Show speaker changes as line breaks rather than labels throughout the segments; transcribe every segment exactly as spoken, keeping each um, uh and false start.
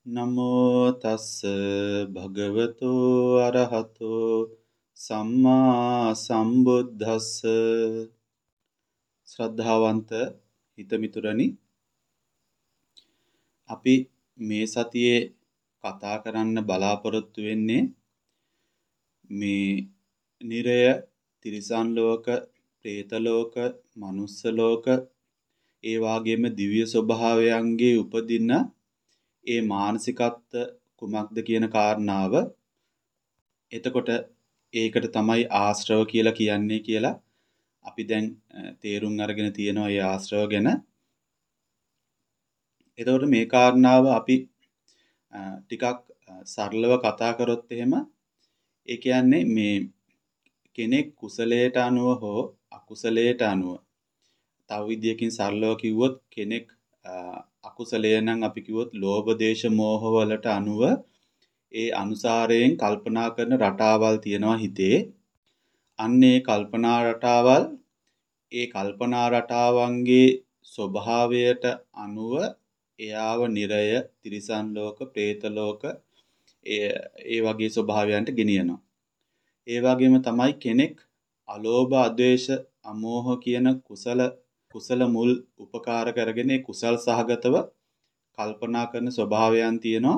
නමෝ තස්ස භගවතු අරහතෝ සම්මා සම්බුද්දස්ස. ශ්‍රද්ධාවන්ත හිතමිතුරනි, අපි මේ සතියේ කතා කරන්න බලාපොරොත්තු වෙන්නේ මේ නිරය, තිරිසන් ලෝක, പ്രേත ලෝක, මනුස්ස ලෝක, ඒ වගේම දිව්‍ය ස්වභාවයන්ගේ උපදින ඒ මානසිකත්ව කුමක්ද කියන කාරණාව. එතකොට ඒකට තමයි ආශ්‍රව කියලා කියන්නේ කියලා අපි දැන් තේරුම් අරගෙන තියෙනවා ඒ ආශ්‍රව ගැන. එතකොට මේ කාරණාව අපි ටිකක් සරලව කතා කරොත් එහෙම ඒ කියන්නේ මේ කෙනෙක් කුසලයට අනුව හෝ අකුසලයට අනුව, තව විදියකින් සරලව කිව්වොත් කෙනෙක් අකුසලය නම් අපි කිව්වොත් ලෝභ දේශ මෝහ වලට අනුව ඒ අනුසාරයෙන් කල්පනා කරන රටාවල් තියෙනවා හිතේ. අන්නේ කල්පනා රටාවල් ඒ කල්පනා රටාවන්ගේ ස්වභාවයට අනුව එයාව නිරය, තිරිසන් ලෝක, പ്രേත ලෝක ඒ ඒ වගේ ස්වභාවයන්ට ගෙනියනවා. ඒ වගේම තමයි කෙනෙක් අලෝභ, අද්වේෂ, අමෝහ කියන කුසල කුසල මුල් උපකාර කරගෙන ඒ කුසල් සහගතව කල්පනා කරන ස්වභාවයන් තියෙනවා.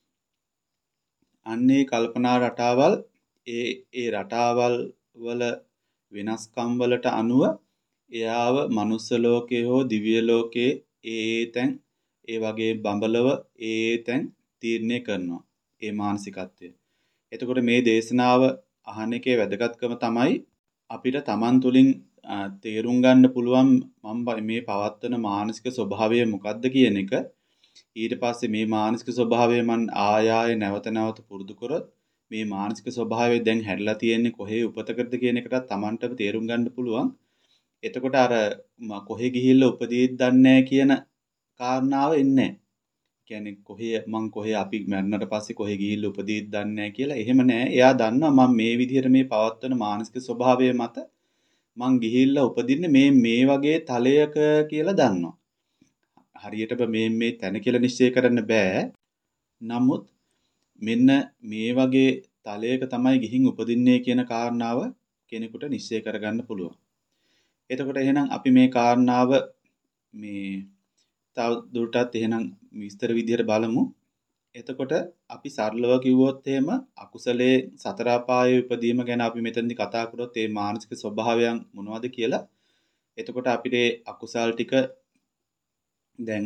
අන්නේ කල්පනා රටාවල් ඒ ඒ රටාවල් වල වෙනස්කම් වලට අනුව එයාව මනුස්ස ලෝකයේ හෝ දිව්‍ය ලෝකයේ ඒ තැන් ඒ වගේ බඹලව ඒ තැන් තීරණය කරනවා ඒ මානසිකත්වය. එතකොට මේ දේශනාව අහන එකේ වැදගත්කම තමයි අපිට Taman තුලින් තේරුම් ගන්න පුළුවන් මම මේ පවත්වන මානසික ස්වභාවය මොකක්ද කියන එක. ඊට පස්සේ මේ මානසික ස්වභාවය මන් ආය ආය නැවත නැවත පුරුදු කරොත් මේ මානසික ස්වභාවය දැන් හැදලා තියෙන්නේ කොහේ උපතකටද කියන එකට Tamanටම තේරුම් ගන්න පුළුවන්. එතකොට අර කොහේ ගිහිල්ලා උපදීත් දන්නේ කියන කාරණාව එන්නේ නැහැ. කියන්නේ කොහේ මං කොහේ අපි මරණට පස්සේ කොහේ ගිහිල්ලා උපදීත් දන්නේ නැහැ කියලා. එහෙම නැහැ. එයා දන්නවා මම මේ විදිහට මේ පවත්වන මානසික ස්වභාවය මත මං ගිහිල්ලා උපදින්නේ මේ මේ වගේ තලයක කියලා දන්නවා. හරියටම මේ මේ තැන කියලා නිශ්චය කරන්න බෑ. නමුත් මෙන්න මේ වගේ තලයක තමයි ගිහින් උපදින්නේ කියන කාරණාව කෙනෙකුට නිශ්චය කරගන්න පුළුවන්. එතකොට එහෙනම් අපි මේ කාරණාව මේ තව දුරටත් එහෙනම් විස්තර විදිහට බලමු. එතකොට අපි සරලව කිව්වොත් එහෙම අකුසලයේ සතර අපායේ උපදීම ගැන අපි මෙතනදී කතා කරොත් ඒ මානසික ස්වභාවයන් මොනවද කියලා. එතකොට අපිට අකුසල් ටික දැන්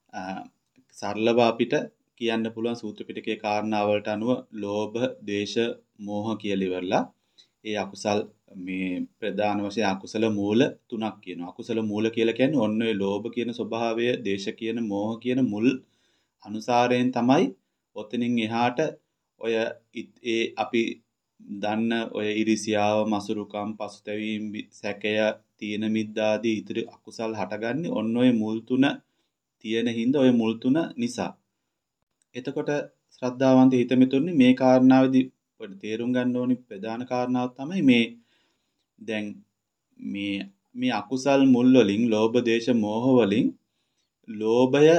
සරලව අපිට කියන්න පුළුවන් සූත්‍ර පිටකයේ කාරණාවලට අනුව ලෝභ, දේශ, මෝහ කියලා ඉවරලා ඒ අකුසල් මේ ප්‍රධාන වශයෙන් අකුසල මූල තුනක් කියනවා. අකුසල මූල කියලා කියන්නේ ඔන්න ඔය ලෝභ කියන ස්වභාවය, දේශ කියන, මෝහ කියන මුල් අනුසාරයෙන් තමයි ඔතනින් එහාට ඔය ඒ අපි දන්න ඔය ඉරිසියාව, මසුරුකම්, පසුතැවීම්, සැකය, තීන මිද්දාදී ඉතිරි අකුසල් හටගන්නේ ඔන්න ඔය මුල් තුන තියෙන හින්දා ඔය මුල් තුන නිසා. එතකොට ශ්‍රද්ධාවන්ත හිතමිතුරනි මේ කාරණාවේදී ඔබට තේරුම් ගන්න ඕනි ප්‍රධාන කාරණාව තමයි මේ දැන් මේ මේ අකුසල් මුල් වලින් ලෝභ දේශ මෝහ වලින් ලෝභය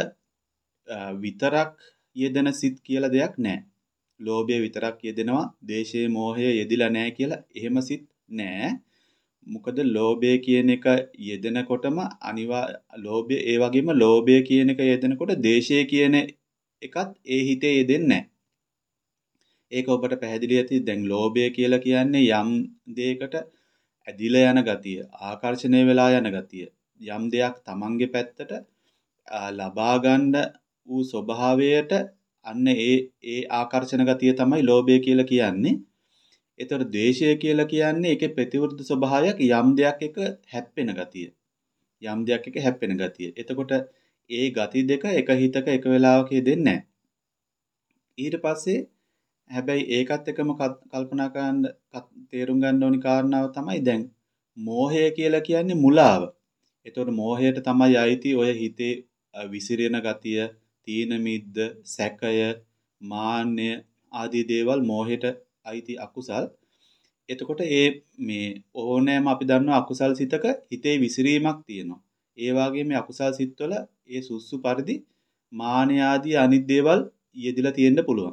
විතරක් යෙදෙන සිත් කියලා දෙයක් නැහැ. ලෝභය විතරක් යෙදෙනවා, දේශයේ මෝහය යෙදිලා නැහැ කියලා එහෙම සිත් නැහැ. මොකද ලෝභය කියන එක යෙදෙනකොටම අනිවා ලෝභය ඒ වගේම ලෝභය කියන එක යෙදෙනකොට දේශය කියන එකත් ඒ හිතේ යෙදෙන්නේ නැහැ. ඒක ඔබට පැහැදිලි ඇති. දැන් ලෝභය කියලා කියන්නේ යම් දෙයකට ඇදිලා යන ගතිය, ආකර්ෂණය වෙලා යන ගතිය. යම් දෙයක් තමන්ගේ පැත්තට ලබා ගන්න ඌ ස්වභාවයට අන්න ඒ ඒ ආකර්ෂණ ගතිය තමයි ලෝභය කියලා කියන්නේ. ඒතර ද්වේෂය කියලා කියන්නේ ඒකේ ප්‍රතිවිරුද්ධ ස්වභාවයක්, යම් දෙයක් එක හැප්පෙන ගතිය. යම් දෙයක් එක හැප්පෙන ගතිය. එතකොට ඒ ගති දෙක එක හිතක එක වෙලාවක දෙන්නේ නැහැ. ඊට පස්සේ හැබැයි ඒකත් එක්කම කල්පනා කරන්න තේරුම් ගන්න ඕනි කාරණාව තමයි දැන් මෝහය කියලා කියන්නේ මුලාව. ඒතකොට මෝහයට තමයි අයිති ඔය හිතේ විසිරෙන ගතිය, තීන මිද්ද, සැකය, මාන්නය ආදී දේවල් මෝහයට අයිති අකුසල්. එතකොට ඒ මේ ඕනෑම අපි දන්නවා අකුසල් සිතක හිතේ විසිරීමක් තියෙනවා. ඒ වගේම මේ අකුසල් සිත්වල ඒ සුසු පරිදි මාන ආදී අනිත් දේවල් යෙදිලා තියෙන්න පුළුවන්.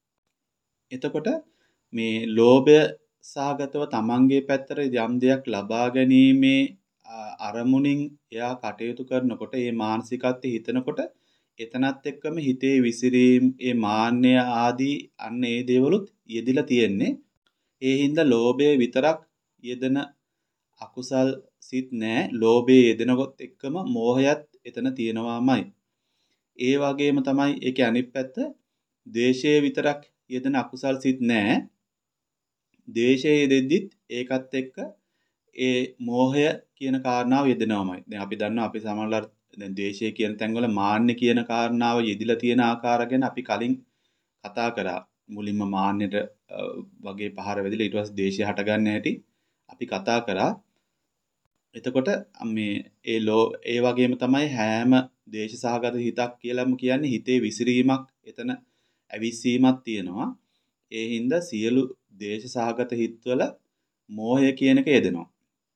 එතකොට මේ ලෝභය සහගතව තමන්ගේ පැත්තට යම් දෙයක් ලබා ගැනීමේ අරමුණින් එයා කටයුතු කරනකොට ඒ මානසිකත්වයේ හිතනකොට එතනත් එක්කම හිතේ විසිරීම් ඒ මාන්නය ආදී අන්න ඒ දේවලුත් යෙදිලා තියෙන්නේ. ඒ හින්දා ලෝභය විතරක් යෙදෙන අකුසල් සිත් නෑ. ලෝභයේ යෙදෙනකොත් එක්කම මෝහයත් එතන තියෙනවාමයි. ඒ වගේම තමයි ඒකේ අනිත් පැත්ත ද්වේෂයේ විතරක් යෙදෙන අකුසල් සිත් නෑ. ද්වේෂයේ යෙදෙද්දිත් ඒකත් එක්ක ඒ මෝහය කියන කාරණාව යෙදෙනවමයි. දැන් අපි දන්නවා අපි සමහරවල් දැන් ද්වේෂය කියන තැන්වල මාන්නේ කියන කාරණාව යෙදිලා තියෙන ආකාර ගැන අපි කලින් කතා කරා. මුලින්ම මාන්නෙට වගේ පහර වැදිලා ඊට පස්සේ ද්වේෂය හටගන්න හැටි අපි කතා කරා. එතකොට මේ ඒ ලෝ ඒ වගේම තමයි හැම ද්වේෂ සහගත හිතක් කියලාම කියන්නේ හිතේ විසිරීමක් එතන ඇවිස්සීමක් තියෙනවා. ඒ හින්දා සියලු ද්වේෂ සහගත හිත්වල මෝහය කියන එක යෙදෙනවා.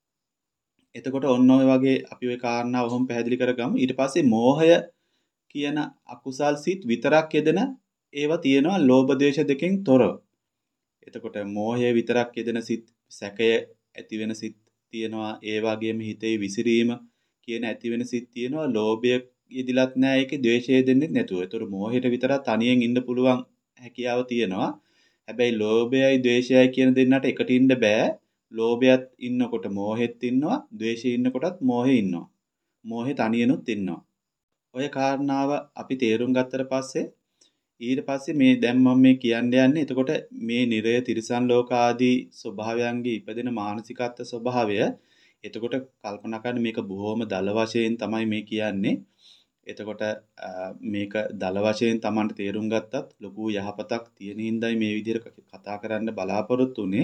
එතකොට ඔන්න ඔය වගේ අපි ওই කාරණා වහම පැහැදිලි කරගමු. ඊට පස්සේ මෝහය කියන අකුසල් සිත් විතරක් යෙදෙන ඒවා තියෙනවා ලෝභ ද්වේෂ දෙකෙන් තොරව. එතකොට මෝහය විතරක් යෙදෙන සිත්, සැකය ඇති වෙන සිත් තියෙනවා. ඒ වගේම හිතේ විසිරීම කියන ඇති වෙන සිත් තියෙනවා. ලෝභය යෙදිලත් නැහැ ඒකේ, ද්වේෂය දෙන්නේ නැතුව. ඒතර මෝහයට විතරක් තනියෙන් ඉන්න පුළුවන් හැකියාව තියෙනවා. හැබැයි ලෝභයයි ද්වේෂයයි කියන දෙන්නට එකට ඉන්න බෑ. ලෝභයත් ඉන්නකොට මෝහෙත් ඉන්නවා, ද්වේෂය ඉන්නකොටත් මෝහෙ ඉන්නවා. මෝහෙ තනියනුත් ඉන්නවා. ඔය කාරණාව අපි තේරුම් ගත්තට පස්සේ ඊට පස්සේ මේ දැන් මම මේ කියන්න යන්නේ එතකොට මේ නිරය තිරිසන් ලෝක ආදී ස්වභාවයන්ගේ ඉපදෙන මානසිකත්ව ස්වභාවය. එතකොට කල්පනා කරන්න මේක බොහොම දල වශයෙන් තමයි මේ කියන්නේ. එතකොට මේක දල වශයෙන් Tamanට තේරුම් ගත්තත් ලොකු යහපතක් තියෙන හින්දායි මේ විදිහට කතා කරන්න බලාපොරොත්තු වෙන්නේ.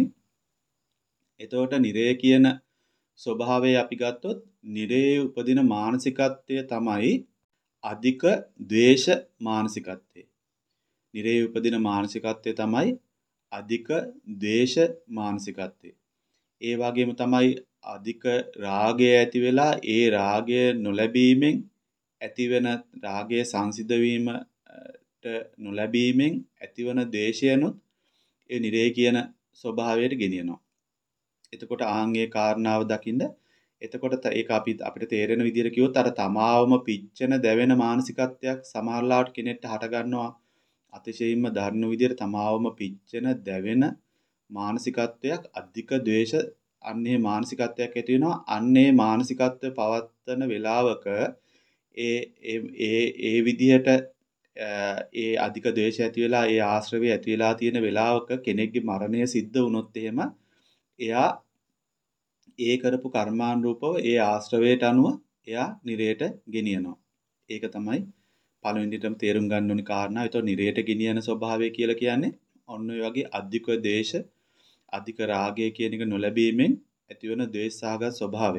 එතකොට නිරය කියන ස්වභාවය අපි ගත්තොත් නිරයේ උපදින මානසිකත්වය තමයි අධික ද්වේෂ මානසිකත්වය. නිරයේ උපදින මානසිකත්වය තමයි අධික ද්වේෂ මානසිකත්වය. ඒ වගේම තමයි අධික රාගය ඇති වෙලා ඒ රාගය නොලැබීමෙන් ඇතිවෙන රාගයේ සංසිඳ වීමට නොලැබීමෙන් ඇතිවන ද්වේෂයනොත් ඒ නිරේ කියන ස්වභාවයට ගෙනියනවා. එතකොට ආන්ගේ කාරණාව දකින්න එතකොට ඒක අපි අපිට තේරෙන විදිහට කිව්වොත් අර තමාවම පිච්චෙන දැවෙන මානසිකත්වයක් සමහරලාට කෙනෙක්ට හට ගන්නවා. අතිශයින්ම දරුණු විදිහට තමාවම පිච්චෙන දැවෙන මානසිකත්වයක් අධික ද්වේෂ අන්නේ මානසිකත්වයක් ඇති වෙනවා. අන්නේ මානසිකත්වය පවත්තන වේලාවක ඒ ඒ ඒ විදිහට ඒ අධික ද්වේෂය ඇති වෙලා ඒ ආශ්‍රවය ඇති වෙලා තියෙන වෙලාවක කෙනෙක්ගේ මරණය සිද්ධ වුණොත් එහෙම එයා ඒ කරපු කර්මානුරූපව ඒ ආශ්‍රවයට අනුව එයා නිරයට ගෙනියනවා. ඒක තමයි පළවෙනිටම තේරුම් ගන්න ඕනි කාරණා. ඒතකොට නිරයට ගෙනියන ස්වභාවය කියලා කියන්නේ ඔන්න ඔය වගේ අධික ද්වේෂ අධික රාගය කියන එක නොලැබීමෙන් ඇතිවන ද්වේෂාගත ස්වභාවය.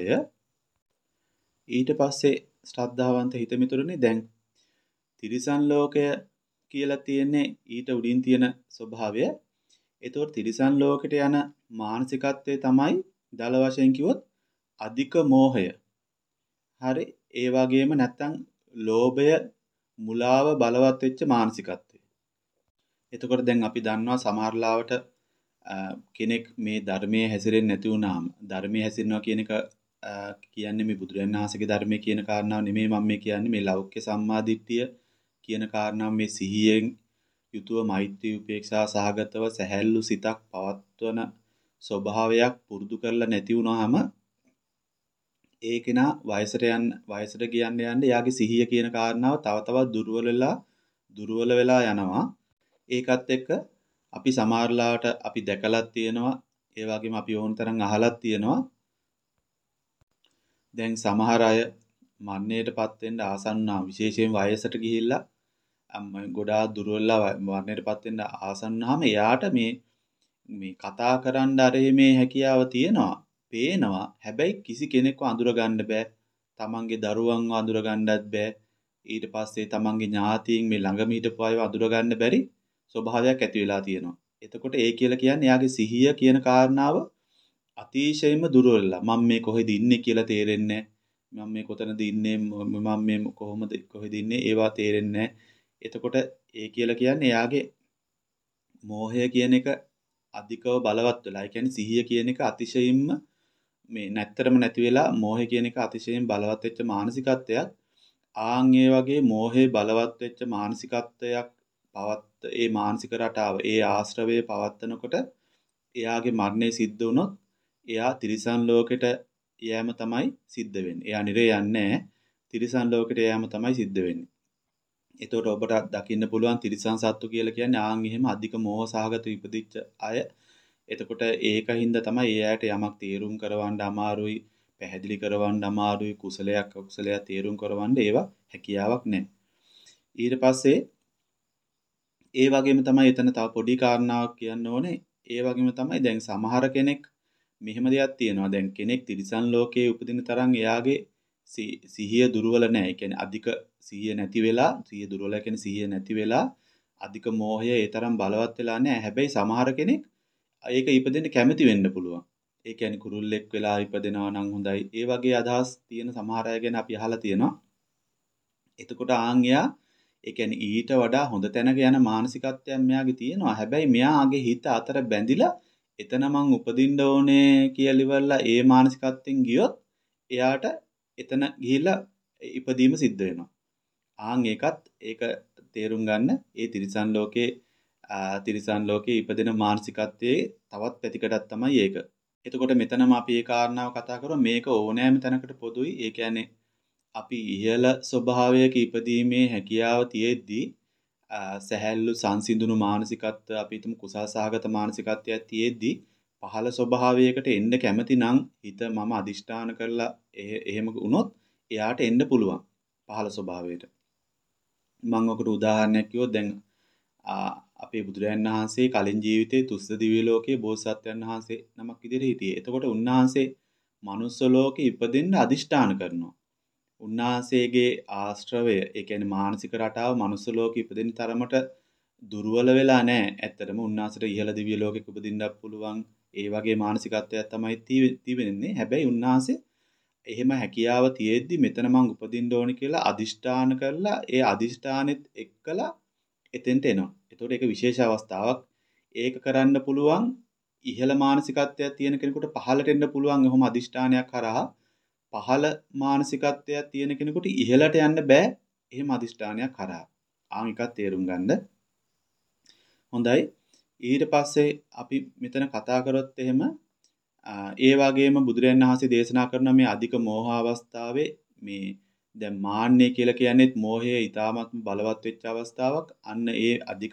ඊට පස්සේ ශ්‍රද්ධාවන්ත හිතමිතුරුනේ දැන් තිරිසන් ලෝකය කියලා තියෙන්නේ ඊට උඩින් තියෙන ස්වභාවය. ඒතකොට තිරිසන් ලෝකෙට යන මානසිකත්වය තමයි දල වශයෙන් කිව්වොත් අධික මෝහය. හරි. ඒ වගේම නැත්තම් ලෝභය මුලාව බලවත් වෙච්ච මානසිකත්වය. එතකොට දැන් අපි දන්නවා සමහරලාවට කෙනෙක් මේ ධර්මයේ හැසිරෙන්නේ නැති වුනහම ධර්මයේ හැසිරෙනවා කියන එක කියන්නේ මේ බුදුරජාණන් වහන්සේගේ ධර්මයේ කියන කාරණාව නෙමෙයි මම මේ කියන්නේ මේ ලෞකික සම්මාදිට්ඨිය කියන කාරණාව මේ සිහියෙන් යුතුව මෛත්‍රී උපේක්ෂා සහගතව සැහැල්ලු සිතක් පවත්වන ස්වභාවයක් පුරුදු කරලා නැති වුනහම ඒ කෙනා වයසට යන වයසට ගියන්න යන්න එයාගේ සිහිය කියන කාරණාව තව තවත් දුර්වල වෙලා දුර්වල වෙලා යනවා. ඒකත් එක්ක අපි සමහරලාට අපි දැකලත් තියෙනවා ඒ වගේම අපි ඕන තරම් අහලත් තියෙනවා. දැන් සමහර අය මරණයටපත් වෙන්න ආසන්න වුණා විශේෂයෙන් වයසට ගිහිල්ලා අම්ම ගොඩාක් දුර්වලලා මරණයටපත් වෙන්න ආසන්න වුණාම එයාට මේ මේ කතා කරන්න අරේ මේ හැකියාව තියෙනවා පේනවා. හැබැයි කිසි කෙනෙක්ව අඳුර ගන්න බෑ. තමන්ගේ දරුවන්ව අඳුර ගන්නත් බෑ. ඊට පස්සේ තමන්ගේ ඥාතීන් මේ ළඟම හිටපු අයව අඳුර ගන්න බැරි ස්වභාවයක් ඇති වෙලා තියෙනවා. එතකොට ඒ කියලා කියන්නේ එයාගේ සිහිය කියන කාරණාව අතිශයින්ම දුර්වලලා. මම මේ කොහෙද ඉන්නේ කියලා තේරෙන්නේ නැහැ. මම මේ කොතනද ඉන්නේ මම මේ කොහොමද කොහෙද ඉන්නේ ඒවා තේරෙන්නේ නැහැ. එතකොට ඒ කියලා කියන්නේ එයාගේ මෝහය කියන එක අධිකව බලවත් වෙලා. ඒ කියන්නේ සිහිය කියන එක අතිශයින්ම මේ නැත්තරම නැති වෙලා මෝහය කියන එක අතිශයින් බලවත් වෙච්ච මානසිකත්වයක්. ආන් ඒ වගේ මෝහේ බලවත් වෙච්ච මානසිකත්වයක් පවත් ඒ මානසික රටාව ඒ ආශ්‍රවයේ පවත්නකොට එයාගේ මරණය සිද්ධ වුණොත් එයා තිරිසන් ලෝකෙට යෑම තමයි සිද්ධ වෙන්නේ. එයා නිරේ යන්නේ තිරිසන් ලෝකෙට යෑම තමයි සිද්ධ වෙන්නේ. එතකොට ඔබට දකින්න පුළුවන් තිරිසන් සත්තු කියලා කියන්නේ ආන් එහෙම අධික මෝහ සහගත ඉපදිච්ච අය. එතකොට ඒකින්ද තමයි ඒ අයට යමක් තීරුම් කරවන්න අමාරුයි, පැහැදිලි කරවන්න අමාරුයි, කුසලයක් අකුසලයක් තීරුම් කරවන්න ඒවා හැකියාවක් නැහැ. ඊට පස්සේ ඒ වගේම තමයි එතන තව පොඩි කාරණාවක් කියන්න ඕනේ. ඒ වගේම තමයි දැන් සමහර කෙනෙක් මෙහෙම දෙයක් තියෙනවා. දැන් කෙනෙක් තිරිසන් ලෝකයේ උපදින තරම් එයාගේ සිහිය දුර්වල නැහැ. ඒ කියන්නේ අධික සිහිය නැති වෙලා, සිහිය දුර්වල කියන්නේ සිහිය නැති වෙලා අධික මෝහය ඒ තරම් බලවත් වෙලා නැහැ. හැබැයි සමහර කෙනෙක් ඒක ඉපදෙන්න කැමති වෙන්න පුළුවන්. ඒ කියන්නේ කුරුල්ලෙක් වෙලා ඉපදෙනවා නම් හොඳයි. ඒ වගේ අදහස් තියෙන සමහර අය ගැන අපි අහලා තියෙනවා. එතකොට ආන් එයා ඒ කියන්නේ ඊට වඩා හොඳ තැනක යන මානසිකත්වයක් මෙයාගේ තියෙනවා. හැබැයි මෙයාගේ හිත අතර බැඳිලා එතන මං උපදින්න ඕනේ කියලා ඉවරලා ඒ මානසිකත්වෙන් ගියොත් එයාට එතන ගිහිල්ලා ඉපදීම සිද්ධ වෙනවා. ආන් ඒකත් ඒක තේරුම් ගන්න ඒ තිරිසන් ලෝකේ තිරිසන් ලෝකේ ඉපදෙන මානසිකත්වයේ තවත් පැතිකඩක් තමයි ඒක. එතකොට මෙතනම අපි ඒ කාරණාව කතා කරමු. මේක ඕනෑම තැනකට පොදුයි. ඒ කියන්නේ අපි ඉහළ ස්වභාවයක ඉපදීමේ හැකියාව තියෙද්දී සැහැල්ලු සංසිඳුණු මානසිකත්වය අපි හිතමු කුසල් සහගත මානසිකත්වයක් තියෙද්දී පහළ ස්වභාවයකට එන්න කැමති නම් හිත මම අදිෂ්ඨාන කරලා එහෙම වුණොත් එයාට එන්න පුළුවන් පහළ ස්වභාවයට. මම ඔකට උදාහරණයක් කිව්වොත් දැන් අපේ බුදුරජාණන් වහන්සේ කලින් ජීවිතේ තුස්ස දිව්‍ය ලෝකයේ බෝසත්යන් වහන්සේ නමක් විදිහට හිටියේ. එතකොට උන්වහන්සේ මනුස්ස ලෝකෙ ඉපදෙන්න අදිෂ්ඨාන කරනවා. උන්වහන්සේගේ ආශ්‍රවය, ඒ කියන්නේ මානසික රටාව මනුස්ස ලෝකෙ ඉපදෙන්න තරමට දුර්වල වෙලා නැහැ. ඇත්තටම උන්වහන්සේට ඉහළ දිව්‍ය ලෝකෙක උපදින්නත් පුළුවන්. ඒ වගේ මානසිකත්වයක් තමයි තියෙන්නේ. හැබැයි උන්වහන්සේ එහෙම හැකියාව තියෙද්දි මෙතන මං උපදින්න ඕනි කියලා අදිෂ්ඨාන කරලා ඒ අදිෂ්ඨානෙත් එක්කලා එතෙන්ට එනවා. ඒතකොට ඒක විශේෂ අවස්ථාවක්. ඒක කරන්න පුළුවන් ඉහළ මානසිකත්වයක් තියෙන කෙනෙකුට පහළට එන්න පුළුවන් එහෙම අදිෂ්ඨානයක් කරා. පහළ මානසිකත්වයක් තියෙන කෙනෙකුට ඉහළට යන්න බෑ එහෙම අදිෂ්ඨානයක් කරා. ආන් එකක් තේරුම් ගන්න. හොඳයි. ඊට පස්සේ අපි මෙතන කතා කරොත් එහෙම ඒ වගේම බුදුරජාණන් වහන්සේ දේශනා කරන මේ අධික මෝහ අවස්ථාවේ මේ දැන් මාන්නය කියලා කියන්නේත් මෝහය ඊටාත්ම බලවත් වෙච්ච අවස්ථාවක්. අන්න ඒ අධික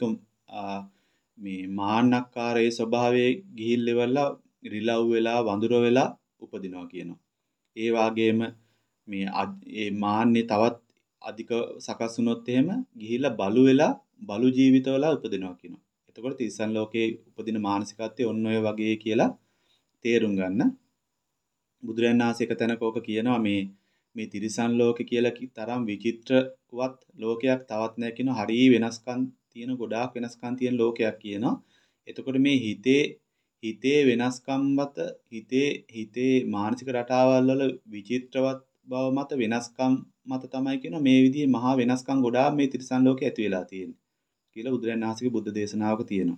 මේ මාන්නක්කාරයේ ස්වභාවයේ ගිහිල් ඉවරලා රිලව් වෙලා වඳුර වෙලා උපදිනවා කියනවා. ඒ වගේම මේ ඒ මාන්නේ තවත් අධික සකස් වුණොත් එහෙම ගිහිල්ලා බලු වෙලා බලු ජීවිතවල උපදිනවා කියනවා. එතකොට තිරිසන් ලෝකයේ උපදින මානසිකත්වය ඔන්න ඔය වගේ කියලා තේරුම් ගන්න. බුදුරජාණන් වහන්සේ එක තැනක ඕක කියනවා මේ මේ තිරිසන් ලෝකෙ කියලා තරම් විචිත්‍රවත් ලෝකයක් තවත් නැහැ කියනවා. හරිය වෙනස්කම් තියෙන ගොඩාක් වෙනස්කම් තියෙන ලෝකයක් කියනවා. එතකොට මේ හිතේ හිතේ වෙනස්කම් මත හිතේ හිතේ මානසික රටාවල් වල විචිත්‍රවත් බව මත වෙනස්කම් මත තමයි කියනවා මේ විදිහේ මහා වෙනස්කම් ගොඩාක් මේ තිරිසන් ලෝකේ ඇති වෙලා තියෙන්නේ කියලා බුදුරජාණන් වහන්සේගේ බුද්ධ දේශනාවක තියෙනවා.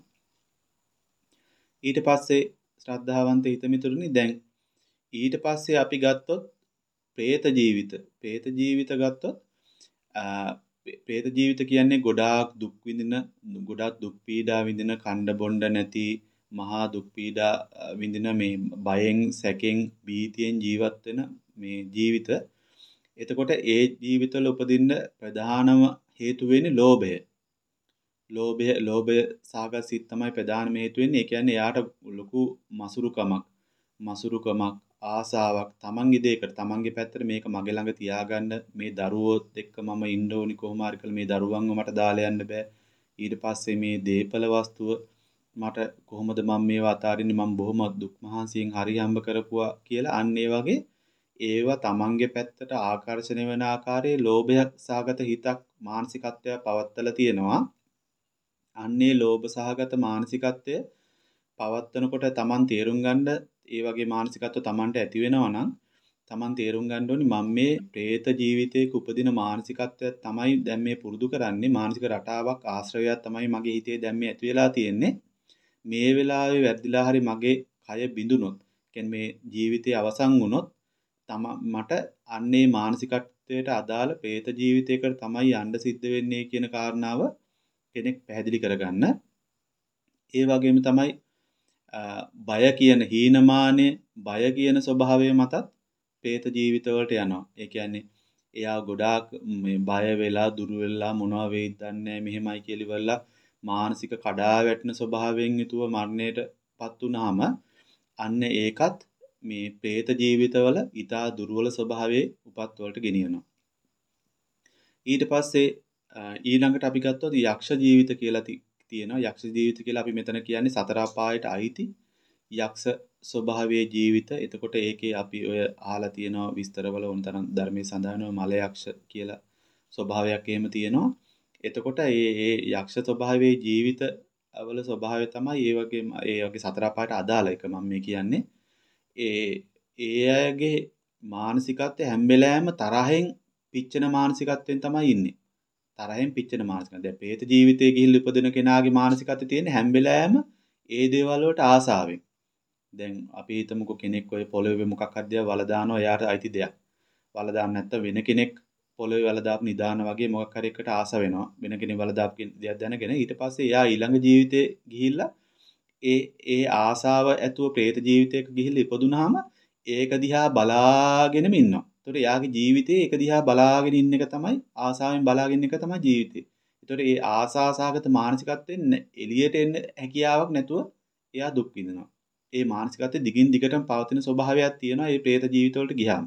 ඊට පස්සේ ශ්‍රද්ධාවන්ත හිතමිතුරුනි දැන් ඊට පස්සේ අපි ගත්තොත් പ്രേත ජීවිත. പ്രേත ජීවිත ගත්තොත් പ്രേත ජීවිත කියන්නේ ගොඩාක් දුක් විඳින ගොඩාක් දුක් පීඩා විඳින කණ්ඩ බොණ්ඩ නැති මහා දුක් පීඩා විඳින මේ බයෙන් සැකෙන් බීතියෙන් ජීවත් වෙන මේ ජීවිත. එතකොට ඒ ජීවිතවල උපදින්න ප්‍රධානම හේතු වෙන්නේ ලෝභය. ලෝභය ලෝභය සාගත සිත් තමයි ප්‍රධානම හේතු වෙන්නේ. ඒ කියන්නේ එයාට ලොකු මසුරුකමක් මසුරුකමක් ආසාවක් තමන්ගේ දෙයකට තමන්ගේ පැත්තට මේක මගේ ළඟ තියාගන්න මේ දරුවෝත් එක්ක මම ඉන්න ඕනි කොහොම හරි කියලා මේ දරුවන්ව මට දාලා යන්න බෑ. ඊට පස්සේ මේ දීපල වස්තුව මට කොහොමද මම මේවා අතාරින්නේ මම බොහොම දුක් මහන්සියෙන් හරි හම්බ කරපුවා කියලා අන්න ඒ වගේ ඒවා තමන්ගේ පැත්තට ආකර්ෂණය වෙන ආකාරයේ ලෝභයක් සහගත හිතක් මානසිකත්වයක් පවත්තලා තියෙනවා. අන්නේ ලෝභ සහගත මානසිකත්වය පවත්වනකොට තමන් තේරුම් ගන්න ඒ වගේ මානසිකත්ව තමන්ට ඇති වෙනවා නම් තමන් තේරුම් ගන්න ඕනි මම මේ പ്രേත ජීවිතයක උපදින මානසිකත්වයක් තමයි දැන් මේ පුරුදු කරන්නේ මානසික රටාවක් ආශ්‍රයයක් තමයි මගේ හිතේ දැන් මේ ඇති වෙලා තියෙන්නේ මේ වෙලාවේ වැරදිලා හරි මගේ කය බිඳුනොත් කියන්නේ මේ ජීවිතය අවසන් වුණොත් තම මට අන්නේ මානසිකත්වයට අදාළ പ്രേත ජීවිතයකට තමයි යන්න සිද්ධ වෙන්නේ කියන කාරණාව කෙනෙක් පැහැදිලි කරගන්න ඒ වගේම තමයි බය කියන හීනමානය බය කියන ස්වභාවය මතත් പ്രേත ජීවිතවලට යනවා. ඒ කියන්නේ එයා ගොඩාක් මේ බය වෙලා දුර වෙලා මොනවා වෙයිද දන්නේ නැහැ මෙහෙමයි කියලා ඉවරලා මානසික කඩා වැටෙන ස්වභාවයෙන් යුතුව මරණයටපත් වුනහම අන්න ඒකත් මේ പ്രേත ජීවිතවල ඊටා දුර්වල ස්වභාවයේ උපත් වලට ගෙනියනවා. ඊට පස්සේ ඊළඟට අපි ගත්තොත් යක්ෂ ජීවිත කියලා තියෙනවා. යක්ෂ ජීවිත කියලා අපි මෙතන කියන්නේ සතර අපායට අයිති යක්ෂ ස්වභාවයේ ජීවිත. එතකොට ඒකේ අපි ඔය අහලා තියෙනවා විස්තරවල උන්තරන් ධර්මයේ සඳහන් වෙන මල යක්ෂ කියලා ස්වභාවයක් එහෙම තියෙනවා. එතකොට මේ මේ යක්ෂ ස්වභාවයේ ජීවිත වල ස්වභාවය තමයි ඒ වගේම ඒ වගේ සතර අපායට අදාළ එක මම මේ කියන්නේ. ඒ ඒ අයගේ මානසිකත්වය හැම වෙලාවෙම තරහෙන් පිච්චෙන මානසිකත්වයෙන් තමයි ඉන්නේ. තරහෙන් පිච්චෙන මානසිකත්වය. දැන් പ്രേත ජීවිතයේ ගිහිල්ලා උපදින කෙනාගේ මානසිකත්වය තියෙන හැම වෙලාවෙම ඒ දේවල් වලට ආසාවෙන්. දැන් අපි හිතමුකෝ කෙනෙක් ඔය පොළොවේ මොකක් හරි දේවල් වල දානවා එයාට අයිති දෙයක්. වල දාන්න නැත්නම් වෙන කෙනෙක් පොළොවේ වල දාපු නිදාන වගේ මොකක් හරි එකකට ආස වෙනවා. වෙන කෙනෙක් වල දාපු දෙයක් දැනගෙන ඊට පස්සේ එයා ඊළඟ ජීවිතේ ගිහිල්ලා ඒ ඒ ආසාව ඇතුව പ്രേත ජීවිතයක ගිහිල්ලා ඉපදුනහම ඒක දිහා බලාගෙනම ඉන්නවා. ඒතකොට එයාගේ ජීවිතේ ඒක දිහා බලාගෙන ඉන්න එක තමයි ආසාවෙන් බලාගෙන ඉන්න එක තමයි ජීවිතේ. ඒතකොට ඒ ආසාසගත මානසිකත්වයෙන් එළියට එන්න හැකියාවක් නැතුව එයා දුක් විඳිනවා. ඒ මානසිකත්වයේ දිගින් දිගටම පවතින ස්වභාවයක් තියෙනවා මේ പ്രേත ජීවිතවලට ගියාම.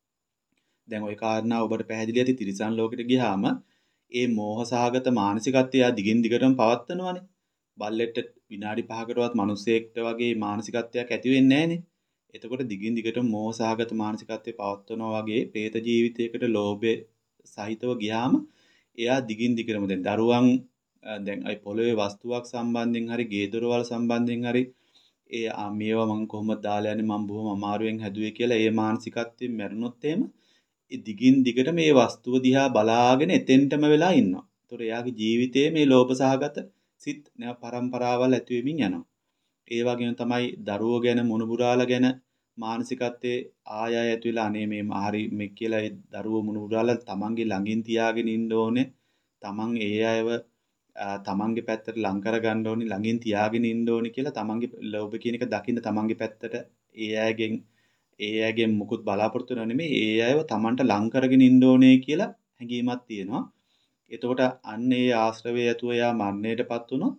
දැන් ওই කාරණා ඔබට පැහැදිලි ඇති තිරිසන් ලෝකෙට ගියාම ඒ මෝහසහගත මානසිකත්වය දිගින් දිගටම පවත්වනවානේ. බල්ලෙක්ට විනාඩි පහකටවත් මිනිසෙක්ට වගේ මානසිකත්වයක් ඇති වෙන්නේ නැහනේ. එතකොට දිගින් දිගටම මෝහසහගත මානසිකත්වය පවත්වනවා වගේ പ്രേත ජීවිතයකට ලෝභය සහිතව ගියාම එයා දිගින් දිගටම දැන් දරුවන් දැන් අයි පොළවේ වස්තුවක් සම්බන්ධයෙන් හරි ගේ දොරවල් සම්බන්ධයෙන් හරි ඒ මේවා මං කොහොමද දාලා යන්නේ මං බොහොම අමාරුවෙන් හැදුවේ කියලා ඒ මානසිකත්වයෙන් මැරුණොත් එහෙම ඒ දිගින් දිගට මේ වස්තුව දිහා බලාගෙන එතෙන්ටම වෙලා ඉන්නවා. ඒතොර එයාගේ ජීවිතයේ මේ ලෝභ සහගත සිත් නැව පරම්පරාවල් ඇති වෙමින් යනවා. ඒ වගේම තමයි දරුවෝ ගැන මුණුබුරාලා ගැන මානසිකත්වයේ ආය ආය ඇති වෙලා අනේ මේ හරි මේ කියලා ඒ දරුවෝ මුණුබුරාලා තමන්ගේ ළඟින් තියාගෙන ඉන්න ඕනේ. තමන් ඒ අයව තමන්ගේ පැත්තට ලං කර ගන්න ඕනේ ළඟින් තියාගෙන ඉන්න ඕනේ කියලා තමන්ගේ ලෝභ කියන එක දකින්න තමන්ගේ පැත්තට ඒ අයගෙන් ඒ අයගෙන් මුකුත් බලාපොරොත්තු වෙනව නෙමෙයි ඒ අයව තමන්ට ලං කරගෙන ඉන්න ඕනේ කියලා හැඟීමක් තියෙනවා. එතකොට අන්න ඒ ආශ්‍රවය ඇතුව යා මරණයටපත් වුණොත්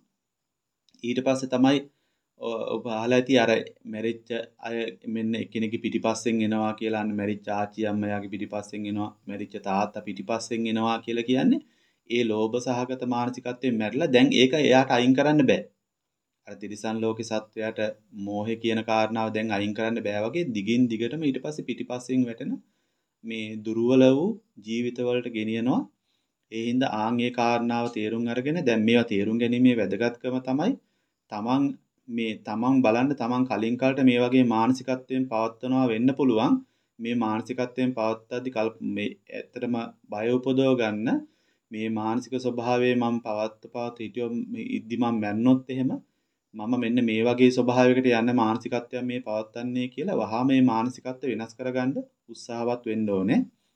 ඊට පස්සේ තමයි ඔබ අහලා ඇති අර මැරිච්ච අය මෙන්න එකිනෙක පිටිපස්සෙන් එනවා කියලා අන්න මැරිච්ච ආච්චි අම්මයාගේ පිටිපස්සෙන් එනවා මැරිච්ච තාත්තා පිටිපස්සෙන් එනවා කියලා කියන්නේ ඒ ලෝභ සහගත මානසිකත්වයෙන් මැරිලා දැන් ඒක එයාට අයින් කරන්න බෑ. අර තිරිසන් ලෝකේ සත්වයාට මෝහය කියන කාරණාව දැන් අයින් කරන්න බෑ වගේ දිගින් දිගටම ඊට පස්සේ පිටිපස්සෙන් වැටෙන මේ දුර්වල වූ ජීවිතවලට ගෙනියනවා. ඒ හින්දා ආන් ඒ කාරණාව තේරුම් අරගෙන දැන් මේවා තේරුම් ගැනීමේ වැදගත්කම තමයි තමන් මේ තමන් බලන්න තමන් කලින් කාලට මේ වගේ මානසිකත්වයෙන් පවත්වනවා වෙන්න පුළුවන්. මේ මානසිකත්වයෙන් පවත්තද්දි මේ ඇත්තටම බය උපදව ගන්න මේ මානසික ස්වභාවයේ මම පවත්ත පවත හිටියොත් මේ ඉද්දි මම මැරෙන්නොත් එහෙම මම මෙන්න මේ වගේ ස්වභාවයකට යන මානසිකත්වයක් මේ පවත්න්නේ කියලා වහා මේ මානසිකත්වය වෙනස් කරගන්න උත්සාහවත් වෙන්න ඕනේ.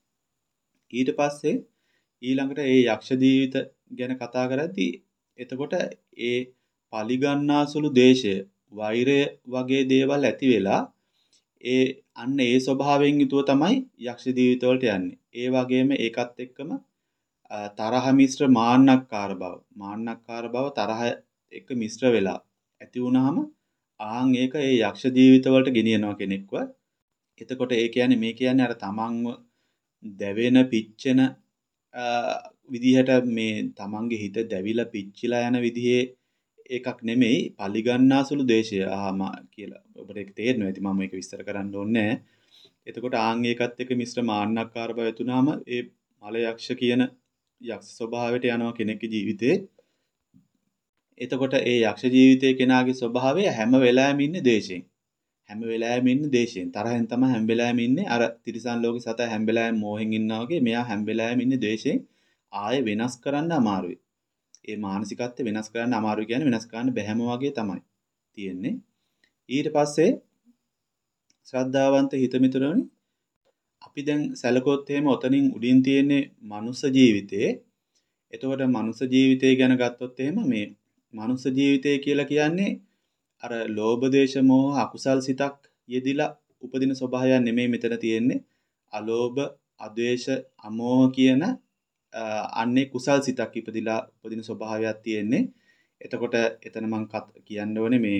ඊට පස්සේ ඊළඟට ඒ යක්ෂ ජීවිත ගැන කතා කරද්දී එතකොට ඒ පලිගන්නාසුළු දේශය වෛරය වගේ දේවල් ඇති වෙලා ඒ අන්න ඒ ස්වභාවයෙන් යුතුව තමයි යක්ෂ ජීවිතවලට යන්නේ. ඒ වගේම ඒකත් එක්කම තරහ මිශ්‍ර මාන්නක්කාර බව මාන්නක්කාර බව තරහ එක්ක මිශ්‍ර වෙලා ඇති වුනහම ආන් ඒක ඒ යක්ෂ ජීවිතවලට ගෙනියනවා කෙනෙක්ව. එතකොට ඒ කියන්නේ මේ කියන්නේ අර තමන්ව දැවෙන පිච්චෙන විදිහට මේ තමන්ගේ හිත දැවිලා පිච්චිලා යන විදිහේ එකක් නෙමෙයි පලිගන්නාසුළු දේශය ආම කියලා. ඔබට ඒක තේරෙනවා ඇති මම ඒක විස්තර කරන්න ඕනේ නැහැ. එතකොට ආන් ඒකත් එක්ක මිශ්‍ර මාන්නක්කාර බව ඇතුණාම ඒ මල යක්ෂ කියන යක්ෂ ස්වභාවයට යනවා කෙනෙක්ගේ ජීවිතේ. එතකොට ඒ යක්ෂ ජීවිතයේ කෙනාගේ ස්වභාවය හැම වෙලාවෙම ඉන්නේ දේශයෙන්. හැම වෙලාවෙම ඉන්නේ දේශයෙන්. තරහෙන් තමයි හැම වෙලාවෙම ඉන්නේ. අර තිරිසන් ලෝකේ සතා හැම වෙලාවෙම මෝහෙන් ඉන්නා වගේ මෙයා හැම වෙලාවෙම ඉන්නේ ද්වේෂයෙන්. ආයෙ වෙනස් කරන්න අමාරුයි. ඒ මානසිකත්වය වෙනස් කරන්න අමාරුයි කියන්නේ වෙනස් කරන්න බැහැම වගේ තමයි තියෙන්නේ. ඊට පස්සේ ශ්‍රද්ධාවන්ත හිතමිතුරනි අපි දැන් සැලකුවොත් එහෙම ඔතනින් උඩින් තියෙන්නේ මනුස්ස ජීවිතේ. එතකොට මනුස්ස ජීවිතය ගැන ගත්තොත් එහෙම මේ මනුස්ස ජීවිතය කියලා කියන්නේ අර ලෝභ දේශ මොහ අකුසල් සිතක් යෙදිලා උපදින ස්වභාවයක් නෙමෙයි මෙතන තියෙන්නේ. අලෝභ, අද්වේෂ, අමෝහ කියන අන්නේ කුසල් සිතක් ඉපදිලා උපදින ස්වභාවයක් තියෙන්නේ. එතකොට එතන මම කියන්න ඕනේ මේ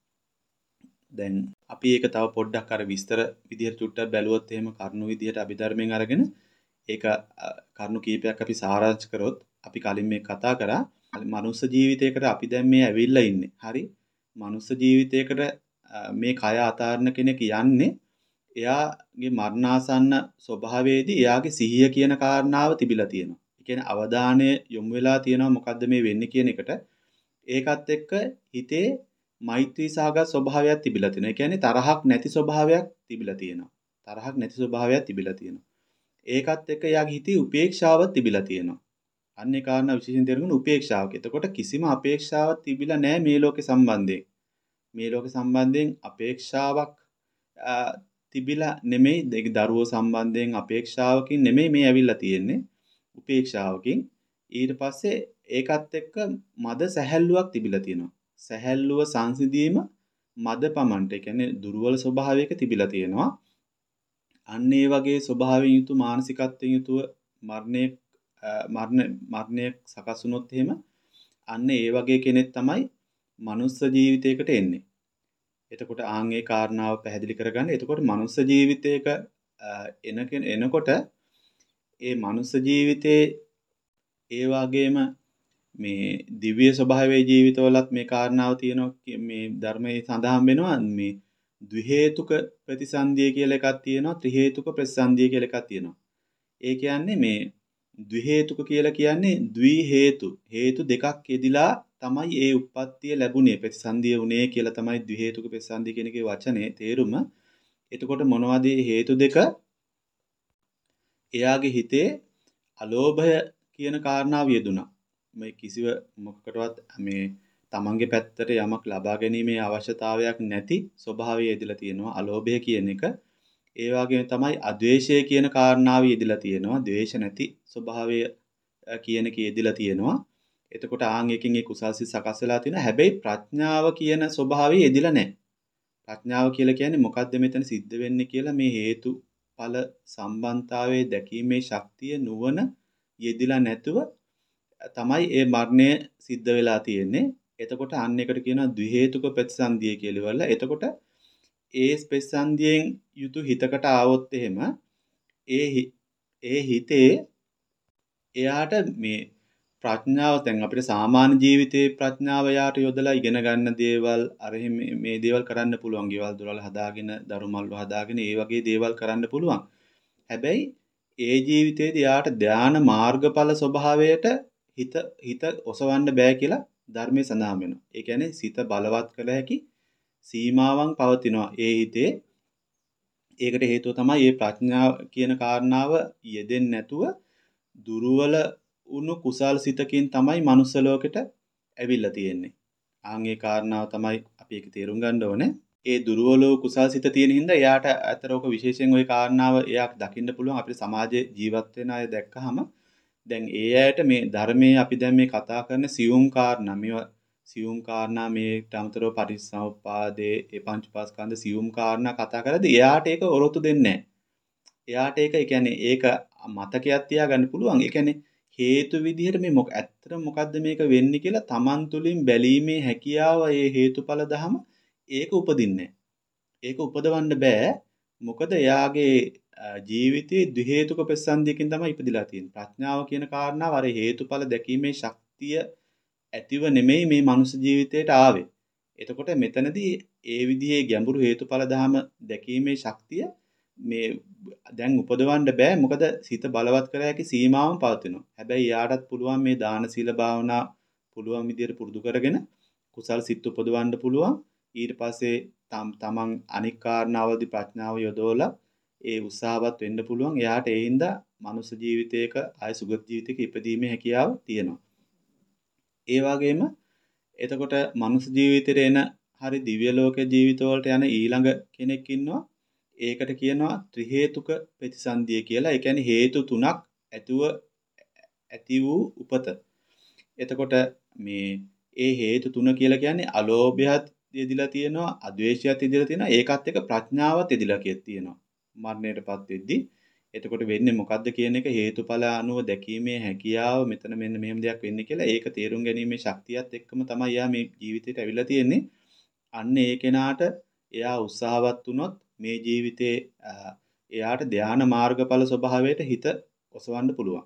දැන් අපි ඒක තව පොඩ්ඩක් අර විස්තර විදිහට චුට්ටක් බැලුවොත් එහෙම කරුණු විදිහට අභිධර්මයෙන් අරගෙන ඒක කරුණු කීපයක් අපි සාරාංශ කරොත් අපි කලින් මේ කතා කරා මනුස්ස ජීවිතයකට අපි දැන් මේ ඇවිල්ලා ඉන්නේ. හරි. මනුස්ස ජීවිතයකට මේ කය අතාරන කෙනෙක් යන්නේ එයාගේ මරණාසන්න ස්වභාවයේදී එයාගේ සිහිය කියන කාරණාව තිබිලා තියෙනවා. ඒ කියන්නේ අවධානය යොමු වෙලා තියෙනවා මොකද්ද මේ වෙන්නේ කියන එකට. ඒකත් එක්ක හිතේ මෛත්‍රී සහගත ස්වභාවයක් තිබිලා තියෙනවා. ඒ කියන්නේ තරහක් නැති ස්වභාවයක් තිබිලා තියෙනවා. තරහක් නැති ස්වභාවයක් තිබිලා තියෙනවා. ඒකත් එක්ක එයාගේ හිතේ උපේක්ෂාවක් තිබිලා තියෙනවා. අන්නේ කාරණා විශේෂයෙන් තේරුම් උපේක්ෂාවක්. එතකොට කිසිම අපේක්ෂාවක් තිබිලා නැහැ මේ ලෝකේ සම්බන්ධයෙන්. මේ ලෝකේ සම්බන්ධයෙන් අපේක්ෂාවක් තිබිලා නෙමෙයි දෙක දරුවෝ සම්බන්ධයෙන් අපේක්ෂාවකින් නෙමෙයි මේ ඇවිල්ලා තියෙන්නේ. උපේක්ෂාවකින්. ඊට පස්සේ ඒකත් එක්ක මද සැහැල්ලුවක් තිබිලා තියෙනවා. සැහැල්ලුව සංසිඳීම මද පමණට. ඒ කියන්නේ දුර්වල ස්වභාවයක තිබිලා තියෙනවා. අන්න ඒ වගේ ස්වභාවයෙන් යුතු මානසිකත්වයෙන් යුතුව මරණය මරණ මරණය සකස් වුණොත් එහෙම අන්න ඒ වගේ කෙනෙක් තමයි මනුස්ස ජීවිතයකට එන්නේ. එතකොට ආන් ඒ කාරණාව පැහැදිලි කරගන්න. එතකොට මනුස්ස ජීවිතයක එන එනකොට ඒ මනුස්ස ජීවිතේ ඒ වගේම මේ දිව්‍ය ස්වභාවයේ ජීවිතවලත් මේ කාරණාව තියෙනවා. මේ ධර්මයේ සඳහන් වෙනවා මේ ද්වි හේතුක ප්‍රතිසන්දිය කියලා එකක් තියෙනවා. ත්‍රි හේතුක ප්‍රතිසන්දිය කියලා එකක් තියෙනවා. ඒ කියන්නේ මේ ද්වි හේතුක කියලා කියන්නේ ද්වි හේතු හේතු දෙකක් යෙදිලා තමයි ඒ උප්පත්තිය ලැබුණේ ප්‍රතිසන්දිය උනේ කියලා තමයි ද්වි හේතුක ප්‍රතිසන්දිය කියන එකේ වචනේ තේරුම. එතකොට මොනවද හේතු දෙක? එයාගේ හිතේ අලෝභය කියන කාරණාව යෙදුණා. මේ කිසිව මොකකටවත් මේ තමන්ගේ පැත්තට යමක් ලබා ගැනීමේ අවශ්‍යතාවයක් නැති ස්වභාවය යෙදලා තියෙනවා අලෝභය කියන එක. ඒ වගේම තමයි අද්වේෂය කියන කාරණාව යෙදලා තියෙනවා. ද්වේෂ නැති ස්වභාවය කියන එක යෙදලා තියෙනවා. එතකොට ආන් එකකින් ඒ කුසල්සිත සකස් වෙලා තියෙනවා. හැබැයි ප්‍රඥාව කියන ස්වභාවය යෙදලා නැහැ. ප්‍රඥාව කියලා කියන්නේ මොකද්ද මෙතන සිද්ධ වෙන්නේ කියලා මේ හේතුඵල සම්බන්ධතාවයේ දැකීමේ ශක්තිය නුවණ යෙදලා නැතුව තමයි ඒ මරණය සිද්ධ වෙලා තියෙන්නේ. එතකොට අන්න එකට කියනවා ද්වි හේතුක ප්‍රතිසන්දිය කියලා ඉවරලා. එතකොට ඒ ප්‍රතිසන්දියෙන් යුතු හිතකට ආවොත් එහෙම ඒ ඒ හිතේ එයාට මේ ප්‍රඥාව දැන් අපිට සාමාන්‍ය ජීවිතයේ ප්‍රඥාව යාට යොදලා ඉගෙන ගන්න දේවල් අර මේ දේවල් කරන්න පුළුවන්. ගෙවල් දොරවල් හදාගෙන දරුමල්ව හදාගෙන ඒ වගේ දේවල් කරන්න පුළුවන්. හැබැයි ඒ ජීවිතයේදී යාට ධානා මාර්ගඵල ස්වභාවයට හිත හිත ඔසවන්න බෑ කියලා ධර්මයේ සඳහන් වෙනවා. ඒ කියන්නේ සිත බලවත් කළ හැකි සීමාවන් පවතිනවා ඒ හිතේ. ඒකට හේතුව තමයි මේ ප්‍රඥාව කියන කාරණාව යෙදෙන්නේ නැතුව දුර්වල උණු කුසල් සිතකින් තමයි මනුස්ස ලෝකෙට ඇවිල්ලා තියෙන්නේ. ආන් ඒ කාරණාව තමයි අපි ඒක තේරුම් ගන්න ඕනේ. ඒ දුර්වල කුසල් සිත තියෙන හින්දා එයාට අතරෝක විශේෂයෙන් ওই කාරණාව එයාට දකින්න පුළුවන්. අපේ සමාජයේ ජීවත් වෙන අය දැක්කහම දැන් ඒ අයට මේ ධර්මයේ අපි දැන් මේ කතා කරන සියුම් කාරණා මේවා සියුම් කාරණා මේට අමතරව පටිච්චසමුප්පාදේ ඒ පංචපාස්කන්ධ සියුම් කාරණා කතා කරද්දී එයාට ඒක ඔරොත්තු දෙන්නේ නැහැ. එයාට ඒක ඒ කියන්නේ ඒක මතකයක් තියාගන්න පුළුවන්. ඒ කියන්නේ හේතු විදිහට මේ මොක ඇත්තට මොකද්ද මේක වෙන්නේ කියලා Taman තුලින් බැලීමේ හැකියාව ඒ හේතුඵල දහම ඒක උපදින්නේ. ඒක උපදවන්න බෑ. මොකද එයාගේ ජීවිතයේ ද්වි හේතුක ප්‍රතිසන්දියකින් තමයි ඉපදිලා තියෙන්නේ. ප්‍රඥාව කියන කාරණාව අර හේතුඵල දැකීමේ ශක්තිය ඇතිව නෙමෙයි මේ මනුස්ස ජීවිතයට ආවේ. එතකොට මෙතනදී ඒ විදිහේ ගැඹුරු හේතුඵල ධම දැකීමේ ශක්තිය මේ දැන් උපදවන්න බෑ. මොකද සිත බලවත් කර හැකි සීමාවන් පවතිනවා. හැබැයි යාටත් පුළුවන් මේ දාන සීල භාවනා පුළුවන් විදිහට පුරුදු කරගෙන කුසල් සිත් උපදවන්න පුළුවන්. ඊට පස්සේ තම තමන් අනික් කාරණාවලදී ප්‍රඥාව යොදවලා ඒ උත්සාහවත් වෙන්න පුළුවන්. එයාට ඒ හින්දා මනුස්ස ජීවිතයක ආය සුගත ජීවිතයක ඉපදීමේ හැකියාව තියෙනවා. ඒ වගේම එතකොට මනුස්ස ජීවිතේට එන හරි දිව්‍ය ලෝක ජීවිතවලට යන ඊළඟ කෙනෙක් ඉන්නවා. ඒකට කියනවා ත්‍රි හේතුක ප්‍රතිසන්දිය කියලා. ඒ කියන්නේ හේතු තුනක් ඇතුව ඇති වූ උපත. එතකොට මේ ඒ හේතු තුන කියලා කියන්නේ අලෝභයත් යෙදිලා තියෙනවා, අද්වේෂයත් යෙදිලා තියෙනවා, ඒකත් එක්ක ප්‍රඥාවත් යෙදිලා කියෙත් තියෙනවා. මරණයටපත් වෙද්දී එතකොට වෙන්නේ මොකද්ද කියන එක හේතුඵල අනුව දැකීමේ හැකියාව මෙතන මෙන්න මෙහෙම දෙයක් වෙන්නේ කියලා ඒක තේරුම් ගැනීමේ ශක්තියත් එක්කම තමයි යා මේ ජීවිතේට ඇවිල්ලා තියෙන්නේ. අන්න ඒ කෙනාට එයා උත්සාහවත් වුණොත් මේ ජීවිතේ එයාට ධානා මාර්ගඵල ස්වභාවයට හිත ඔසවන්න පුළුවන්.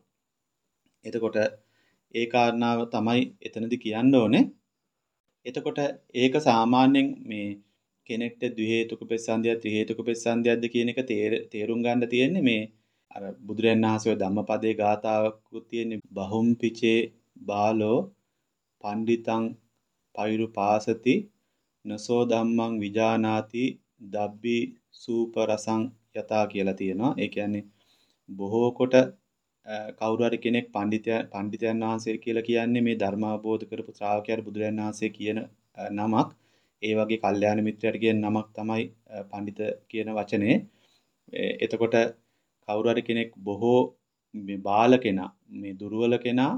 එතකොට ඒ කාරණාව තමයි එතනදි කියන්න ඕනේ. එතකොට ඒක සාමාන්‍යයෙන් මේ කෙනෙක්ට ද්වි හේතුක ප්‍රතිසන්දිය ත්‍රි හේතුක ප්‍රතිසන්දියක්ද කියන එක තේරුම් ගන්න තියෙන්නේ මේ අර බුදුරයන් වහන්සේ ධම්මපදයේ ගාථාවකුත් තියෙන්නේ බහුම්පිචේ බාලෝ පණ්ඩිතං පෛරුපාසති නසෝ ධම්මං විජානාති දබ්බි සූපරසං යතා කියලා තියෙනවා. ඒ කියන්නේ බොහෝ කොට කවුරු හරි කෙනෙක් පඬිතයන් පඬිතයන් වහන්සේ කියලා කියන්නේ මේ ධර්ම අවබෝධ කරපු ශ්‍රාවකයාට බුදුරජාණන් වහන්සේ කියන නමක්. ඒ වගේ කල්යාණ මිත්‍රයාට කියන නමක් තමයි පඬිත කියන වචනේ. එතකොට කවුරු හරි කෙනෙක් බොහෝ මේ බාල කෙනා, මේ දුර්වල කෙනා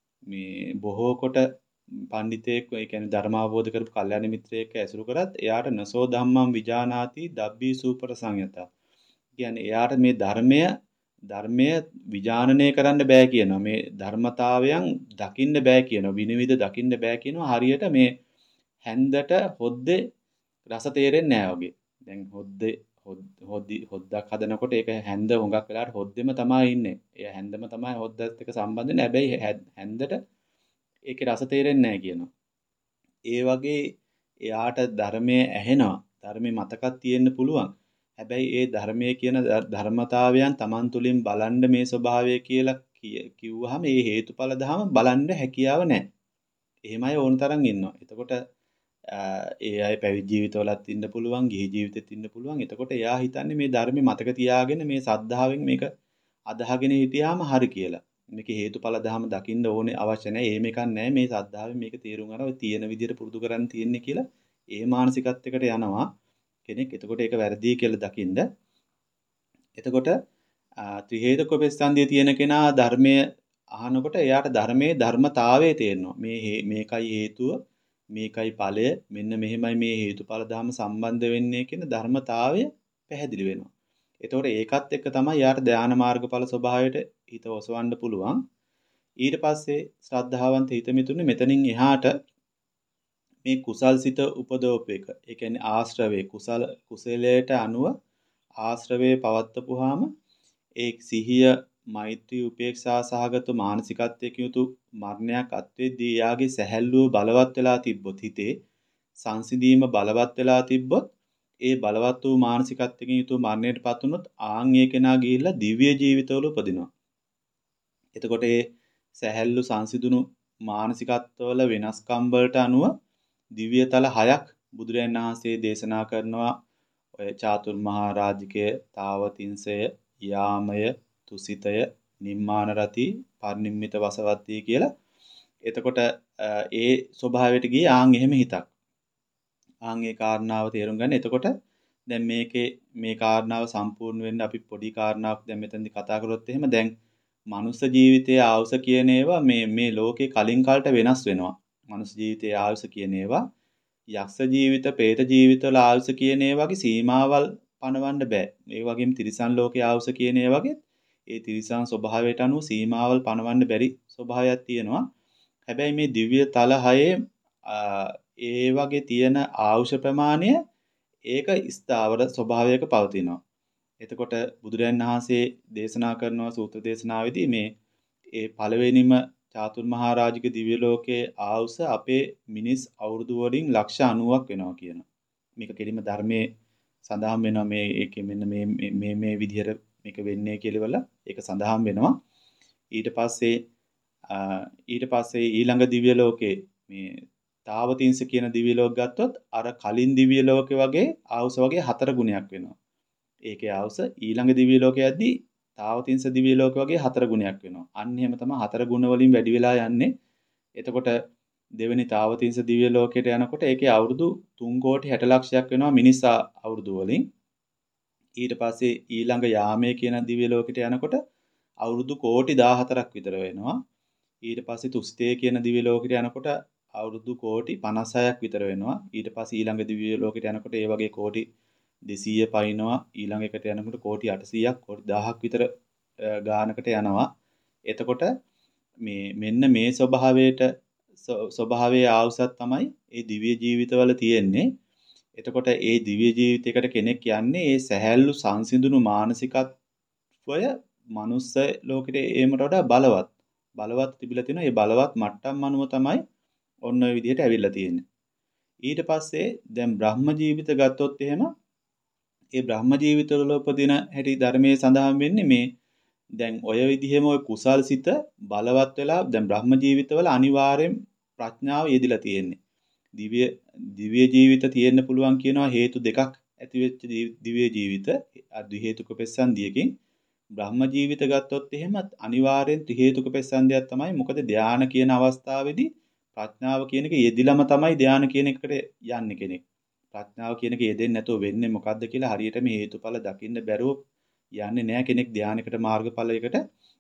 මේ බොහෝ කොට පඬිතෙක් ඒ කියන්නේ ධර්ම අවබෝධ කරපු කල්යාණ මිත්‍රයෙක් ඇසුරු කරත් එයාට නසෝ ධම්මං විජානාති දබ්බී සූපර සංයතා. කියන්නේ එයාට මේ ධර්මය ධර්මය විජානනය කරන්න බෑ කියනවා. මේ ධර්මතාවයන් දකින්න බෑ කියනවා. විනිවිද දකින්න බෑ කියනවා. හරියට මේ හැන්දට හොද්දේ රස තේරෙන්නේ නැහැ වගේ. දැන් හොද්දේ හොද්දි හොද්දක් හදනකොට ඒක හැන්ද හොඟක් වෙලාවට හොද්දෙම තමයි ඉන්නේ. ඒ හැන්දම තමයි හොද්දත් එක්ක සම්බන්ධ වෙන්නේ. හැබැයි හැන්දට ඒකේ රස තේරෙන්නේ නැහැ කියනවා. ඒ වගේ එයාට ධර්මයේ ඇහෙනවා. ධර්මයේ මතකක් තියෙන්න පුළුවන්. හැබැයි ඒ ධර්මයේ කියන ධර්මතාවයන් Taman තුලින් බලන්න මේ ස්වභාවය කියලා කිව්වහම ඒ හේතුඵල ධම බලන්න හැකියාව නැහැ. එහෙම අය ඕන තරම් ඉන්නවා. එතකොට ඒ අය පැවිදි ජීවිතවලත් ඉන්න පුළුවන්, ගිහි ජීවිතෙත් ඉන්න පුළුවන්. එතකොට එයා හිතන්නේ මේ ධර්මයේ මතක තියාගෙන මේ සද්ධාවෙන් මේක අදහගෙන හිටියාම හරි කියලා. මේකේ හේතුඵල ධම දකින්න ඕනේ අවශ්‍ය නැහැ. එහෙම එකක් නැහැ. මේ සද්ධාවෙන් මේක තේරුම් ගන්න ඔය තියෙන විදිහට පුරුදු කරන් තියෙන්නේ කියලා ඒ මානසිකත්වයකට යනවා. කෙනෙක් එතකොට ඒක වැරදි කියලා දකින්ද එතකොට ත්‍රි හේතුක ප්‍රතිසන්දිය තියෙන කෙනා ධර්මයේ අහනකොට එයාට ධර්මයේ ධර්මතාවය තේරෙනවා මේ මේකයි හේතුව මේකයි ඵලය මෙන්න මෙහෙමයි මේ හේතුඵල ධර්ම සම්බන්ධ වෙන්නේ කියන ධර්මතාවය පැහැදිලි වෙනවා එතකොට ඒකත් එක්ක තමයි යාට ධානා මාර්ගඵල ස්වභාවයට හිත ඔසවන්න පුළුවන් ඊට පස්සේ ශ්‍රද්ධාවන්ත හිත මිතුනේ මෙතනින් එහාට මේ කුසල්සිත උපදෝප එක. ඒ කියන්නේ ආශ්‍රවේ කුසල කුසලයට අනුව ආශ්‍රවේ පවත්වපුවාම ඒ සිහිය මෛත්‍රී උපේක්ෂා සහගත මානසිකත්වයක යුතු මරණයක් අත්වෙද්දී යාගේ සැහැල්ලුව බලවත් වෙලා තිබ්බොත් හිතේ සංසිඳීම බලවත් වෙලා තිබ්බොත් ඒ බලවත් වූ මානසිකත්වයකින් යුතු මරණයටපත් වුනොත් ආන් ඒ කෙනා ගිහිල්ලා දිව්‍ය ජීවිතවල උපදිනවා. එතකොට ඒ සැහැල්ලු සංසිඳුණු මානසිකත්වවල වෙනස්කම් වලට අනුව දිව්‍යතල හයක් බුදුරජාණන් වහන්සේ දේශනා කරනවා ඔය චාතුර්මහා රාජිකය, තාවතින්සය, යාමය, තුසිතය, නිම්මාන රති, පරිනිම්මිත වසවත්ති කියලා. එතකොට ඒ ස්වභාවයට ගියේ ආන් එහෙම හිතක්. ආන් ඒ කාරණාව තේරුම් ගන්න. එතකොට දැන් මේකේ මේ කාරණාව සම්පූර්ණ වෙන්න අපි පොඩි කාරණාවක් දැන් මෙතනදී කතා කරොත් එහෙම දැන් මනුස්ස ජීවිතයේ ආයුෂ කියන ඒවා මේ මේ ලෝකේ කලින් කාලට වෙනස් වෙනවා. මනුස්ස ජීවිතයේ ආයුෂ කියන ඒවා යක්ෂ ජීවිත, പ്രേත ජීවිතවල ආයුෂ කියන ඒවාගේ සීමාවල් පනවන්න බෑ. ඒ වගේම තිරිසන් ලෝකයේ ආයුෂ කියන ඒවාගේ ඒ තිරිසන් ස්වභාවයට අනුව සීමාවල් පනවන්න බැරි ස්වභාවයක් තියෙනවා. හැබැයි මේ දිව්‍ය තල හයේ ඒ වගේ තියෙන ආයුෂ ප්‍රමාණය ඒක ස්ථාවර ස්වභාවයක පවතිනවා. එතකොට බුදුරජාණන් වහන්සේ දේශනා කරනවා සූත්‍ර දේශනාවේදී මේ ඒ පළවෙනිම චාතුර්මහා රාජික දිව්‍ය ලෝකයේ ආයුෂ අපේ මිනිස් අවුරුදු වලින් ලක්ෂ අනූවක් වෙනවා කියනවා. මේක කෙලිම ධර්මයේ සඳහන් වෙනවා මේ ඒකේ මෙන්න මේ මේ මේ විදිහට මේක වෙන්නේ කියලා වල ඒක සඳහන් වෙනවා. ඊට පස්සේ ඊට පස්සේ ඊළඟ දිව්‍ය ලෝකේ මේ තාවතිංස කියන දිව්‍ය ලෝක ගත්තොත් අර කලින් දිව්‍ය ලෝකේ වගේ ආවුස වගේ හතර ගුණයක් වෙනවා. ඒකේ ආවුස ඊළඟ දිව්‍ය ලෝකයේදී තාවතිංස දිව්‍ය ලෝක වගේ හතර ගුණයක් වෙනවා. අන්න එහෙම තමයි හතර ගුණ වලින් වැඩි වෙලා යන්නේ. එතකොට දෙවෙනි තාවතිංස දිව්‍ය ලෝකයට යනකොට ඒකේ අවුරුදු තුන් කෝටි හැට ලක්ෂයක් වෙනවා මිනිස් අවුරුදු වලින්. ඊට පස්සේ ඊළඟ යාමේ කියන දිව්‍ය ලෝකයට යනකොට අවුරුදු කෝටි දාහතරක් විතර වෙනවා. ඊට පස්සේ තුස්තේ කියන දිව්‍ය ලෝකයට යනකොට අවුරුදු කෝටි පනස් හයක් විතර වෙනවා. ඊට පස්සේ ඊළඟ දිව්‍ය ලෝකයට යනකොට ඒ වගේ කෝටි දෙසීය පයින්නවා. ඊළඟ එකට යනකොට කෝටි අටසීයක් කෝටි දහයක් විතර ගානකට යනවා. එතකොට මේ මෙන්න මේ ස්වභාවයට ස්වභාවයේ ආවුසත් තමයි ඒ දිව්‍ය ජීවිතවල තියෙන්නේ. එතකොට ඒ දිව්‍ය ජීවිතයකට කෙනෙක් යන්නේ ඒ සැහැල්ලු සංසිඳුණු මානසිකත්වය මනුස්ස ලෝකෙට ඒමට වඩා බලවත්. බලවත් තිබිලා තියෙනවා. ඒ බලවත් මට්ටම් අනුව තමයි ඔන්න ඔය විදිහට ඇවිල්ලා තියෙන්නේ. ඊට පස්සේ දැන් බ්‍රහ්ම ජීවිත ගත්තොත් එහෙම ඒ බ්‍රහ්ම ජීවිතවල උපදින හැටි ධර්මයේ සඳහන් වෙන්නේ මේ දැන් ඔය විදිහෙම ඔය කුසල් සිත බලවත් වෙලා දැන් බ්‍රහ්ම ජීවිතවල අනිවාර්යෙන් ප්‍රඥාව යෙදිලා තියෙන්නේ. දිව්‍ය දිව්‍ය ජීවිත තියෙන්න පුළුවන් කියනවා හේතු දෙකක් ඇති වෙච්ච දිව්‍ය ජීවිත අද්වි හේතුක පෙස්සන්දියකින් බ්‍රහ්ම ජීවිත ගත්තොත් එහෙම අනිවාර්යෙන් ත්‍රි හේතුක පෙස්සන්දියක් තමයි. මොකද ධානය කියන අවස්ථාවේදී ප්‍රඥාව කියන එක යෙදිලම තමයි ධානය කියන එකට යන්නේ කෙනෙක්. ප්‍රඥාව කියන එක යෙදෙන්නේ නැතුව වෙන්නේ මොකද්ද කියලා හරියටම හේතුඵල දකින්න බැරුව යන්නේ නැහැ කෙනෙක් ධානයකට මාර්ගඵලයකට.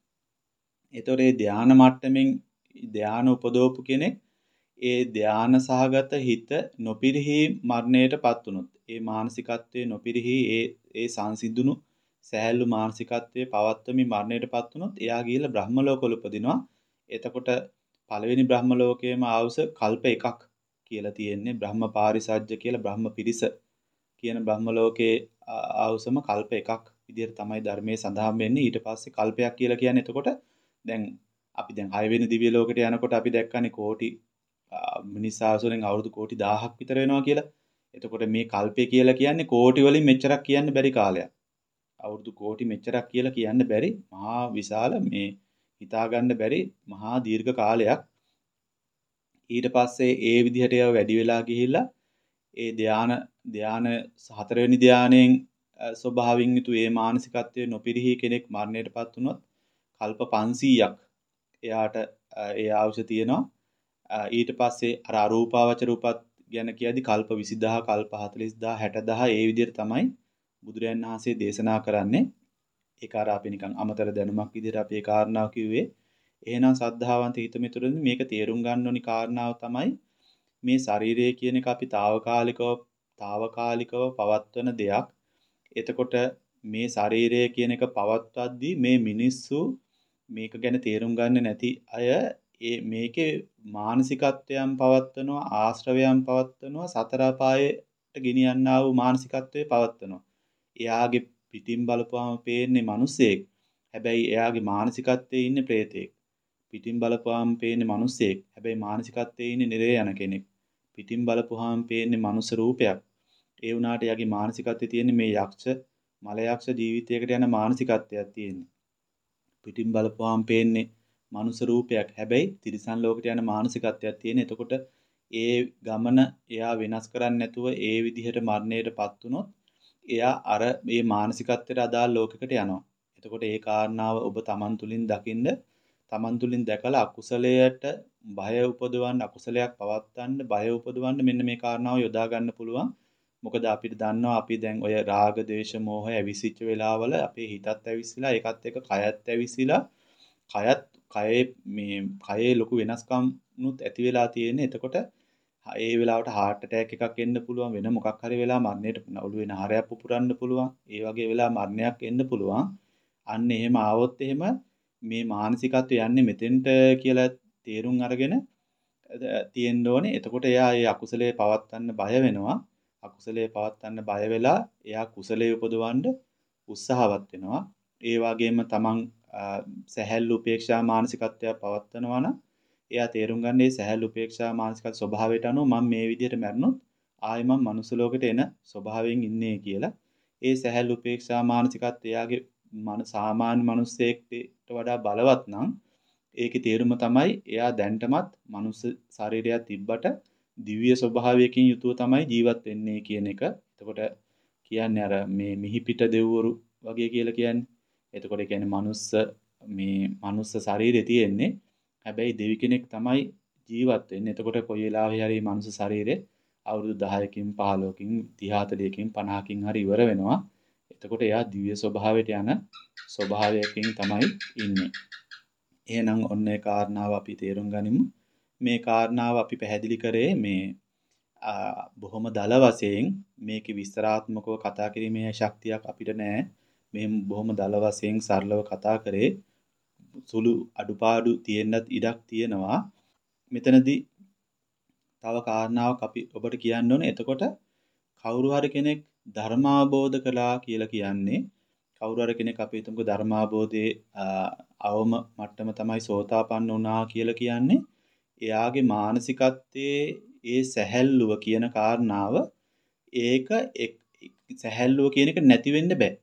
ඒතොර ඒ ධාන මට්ටමින් ධාන උපදෝපු කෙනෙක් ඒ ධාන සහගත හිත නොපිරිහි මරණයටපත් වුනොත් ඒ මානසිකත්වයේ නොපිරිහි ඒ ඒ සංසිඳුණු සෑහළු මානසිකත්වයේ පවත්වමින් මරණයටපත් වුනොත් එයා ගිහිල්ලා බ්‍රහ්ම ලෝකවල උපදිනවා. එතකොට පළවෙනි බ්‍රහ්ම ලෝකයේම ආවුස කල්ප එකක් කියලා තියෙන්නේ. බ්‍රහ්ම පාරිසජ්ජ කියලා බ්‍රහ්ම පිරිස කියන බ්‍රහ්ම ලෝකයේ ආවුසම කල්ප එකක් විදිහට තමයි ධර්මයේ සඳහන් වෙන්නේ. ඊට පස්සේ කල්පයක් කියලා කියන්නේ එතකොට දැන් අපි දැන් හය වෙනි දිව්‍ය ලෝකයට යනකොට අපි දැක්කනේ කෝටි මිනිස් ආසුරෙන් අවුරුදු කෝටි දහයක් විතර වෙනවා කියලා. එතකොට මේ කල්පය කියලා කියන්නේ කෝටි වලින් මෙච්චරක් කියන්න බැරි කාලයක්. අවුරුදු කෝටි මෙච්චරක් කියලා කියන්න බැරි මහා විශාල මේ හිතා ගන්න බැරි මහා දීර්ඝ කාලයක්. ඊට පස්සේ ඒ විදිහට ඒවා වැඩි වෙලා ගිහිල්ලා ඒ ධාන ධාන හතරවෙනි ධානයෙන් ස්වභාවයෙන් යුතු ඒ මානසිකත්වයේ නොපිරිහි කෙනෙක් මරණයටපත් වුණොත් කල්ප පන්සීයක් එයාට ඒ අවශ්‍ය තියෙනවා. ඊට පස්සේ අර අරූපාවචර රූපත් ගැන කියද්දි කල්ප විසි දහස් කල්ප හතළිස් දහස් හැට දහස් ඒ විදිහට තමයි බුදුරයන් වහන්සේ දේශනා කරන්නේ. ඒක අර අපි නිකන් අමතර දැනුමක් විදිහට අපි ඒ කාරණාව කිව්වේ. එහෙනම් සද්ධාවන්ත හිත මිතුරුනි මේක තේරුම් ගන්න ඕනි කාරණාව තමයි මේ ශරීරය කියන එක අපි తాවකාලිකව తాවකාලිකව පවත්වන දෙයක්. එතකොට මේ ශරීරය කියන එක පවත්වද්දී මේ මිනිස්සු මේක ගැන තේරුම් ගන්න නැති අය ඒ මේකේ මානසිකත්වයන් පවත්වනවා ආශ්‍රවයන් පවත්වනවා සතර අපායට ගෙනියන්නා වූ මානසිකත්වයේ පවත්වනවා. එයාගේ පිටින් බලපුවාම පේන්නේ මිනිසෙක්. හැබැයි එයාගේ මානසිකත්වයේ ඉන්නේ ප්‍රේතෙක්. පිටින් බලපුවාම පේන්නේ මිනිසෙක්. හැබැයි මානසිකත්වයේ ඉන්නේ නිරේ යන කෙනෙක්. පිටින් බලපුවාම පේන්නේ මනුස්ස රූපයක්. ඒ වුණාට එයාගේ මානසිකත්වයේ තියෙන්නේ මේ යක්ෂ මල යක්ෂ ජීවිතයකට යන මානසිකත්වයක් තියෙන්නේ. පිටින් බලපුවාම පේන්නේ මනුස්ස රූපයක්. හැබැයි තිරිසන් ලෝකයට යන මානසිකත්වයක් තියෙන. එතකොට ඒ ගමන එයා වෙනස් කරන්නේ නැතුව ඒ විදිහට මරණයටපත් වුනොත් එයා අර මේ මානසිකත්වයට අදාළ ලෝකයකට යනවා. එතකොට ඒ කාරණාව ඔබ තමන් තුළින් දකින්න තමන් තුළින් දැකලා අකුසලයට බය උපදවන්න අකුසලයක් පවත්වන්න බය උපදවන්න මෙන්න මේ කාරණාව යොදා ගන්න පුළුවන්. මොකද අපිට දන්නවා අපි දැන් ඔය රාග දේශ මොහ ඇවිසිච්ච වෙලාවල අපේ හිතත් ඇවිස්සලා ඒකත් එක්ක කයත් ඇවිස්සලා කයත් කයේ මේ කයේ ලොකු වෙනස්කම් නුත් ඇති වෙලා තියෙන්නේ. එතකොට ඒ වෙලාවට heart attack එකක් එන්න පුළුවන් වෙන මොකක් හරි වෙලා මරණයට ඔළුවේ නහරයක් පුපුරන්න පුළුවන්. ඒ වගේ වෙලා මරණයක් එන්න පුළුවන්. අන්න එහෙම ආවොත් එහෙම මේ මානසිකත්වය යන්නේ මෙතෙන්ට කියලා තේරුම් අරගෙන තියෙන්න ඕනේ. එතකොට එයා ඒ අකුසලයේ පවත්වන්න බය වෙනවා. අකුසලයේ පවත්වන්න බය වෙලා එයා කුසලයේ උපදවන්න උත්සාහවත් වෙනවා. ඒ වගේම තමන් සැහැල්ලු උපේක්ෂා මානසිකත්වයක් පවත්වනවා නම් එයා තේරුම් ගන්න මේ සැහැල්ලු උපේක්ෂා මානසික ස්වභාවයට අනුව මම මේ විදිහට මැරුණොත් ආයෙ මම මනුස්ස ලෝකෙට එන ස්වභාවයෙන් ඉන්නේ කියලා. ඒ සැහැල්ලු උපේක්ෂා මානසිකත්වය එයාගේ මන සාමාන්‍ය මිනිස්සෙක්ට වඩා බලවත් නම් ඒකේ තේරුම තමයි එයා දැන්ටමත් මනුස්ස ශරීරයක් තිබ්බට දිව්‍ය ස්වභාවයකින් යුතුව තමයි ජීවත් වෙන්නේ කියන එක. එතකොට කියන්නේ අර මේ මිහිපිට දෙවිවරු වගේ කියලා කියන්නේ. එතකොට ඒ කියන්නේ මනුස්ස මේ මනුස්ස ශරීරේ තියෙන්නේ. හැබැයි දෙවි කෙනෙක් තමයි ජීවත් වෙන්නේ. එතකොට කොයි වෙලාවෙ හරි මනුස්ස ශරීරේ අවුරුදු දහයකින් පහළොවකින් තිහ හතළිහකින් පනහකින් හරි ඉවර වෙනවා. එතකොට එයා දිව්‍ය ස්වභාවයට යන ස්වභාවයකින් තමයි ඉන්නේ. එහෙනම් ඔන්න ඒ කාරණාව අපි තේරුම් ගනිමු. මේ කාරණාව අපි පැහැදිලි කරේ මේ බොහොම දල වශයෙන් මේකේ විස්තරාත්මකව කතා කිරීමේ ශක්තියක් අපිට නැහැ. මේ බොහොම දල වශයෙන් සරලව කතා කරේ. සුළු අඩුපාඩු තියෙන්නත් ඉඩක් තියෙනවා. මෙතනදී තව කාරණාවක් අපි ඔබට කියන්න ඕනේ. එතකොට කවුරු හරි කෙනෙක් ධර්මාබෝධ කළා කියලා කියන්නේ කවුරු හරි කෙනෙක් අපි හිතමුකෝ ධර්මාබෝධයේ අවම මට්ටම තමයි සෝතාපන්න වුණා කියලා කියන්නේ එයාගේ මානසිකත්වයේ ඒ සැහැල්ලුව කියන කාරණාව ඒක සැහැල්ලුව කියන එක නැති වෙන්න බෑ.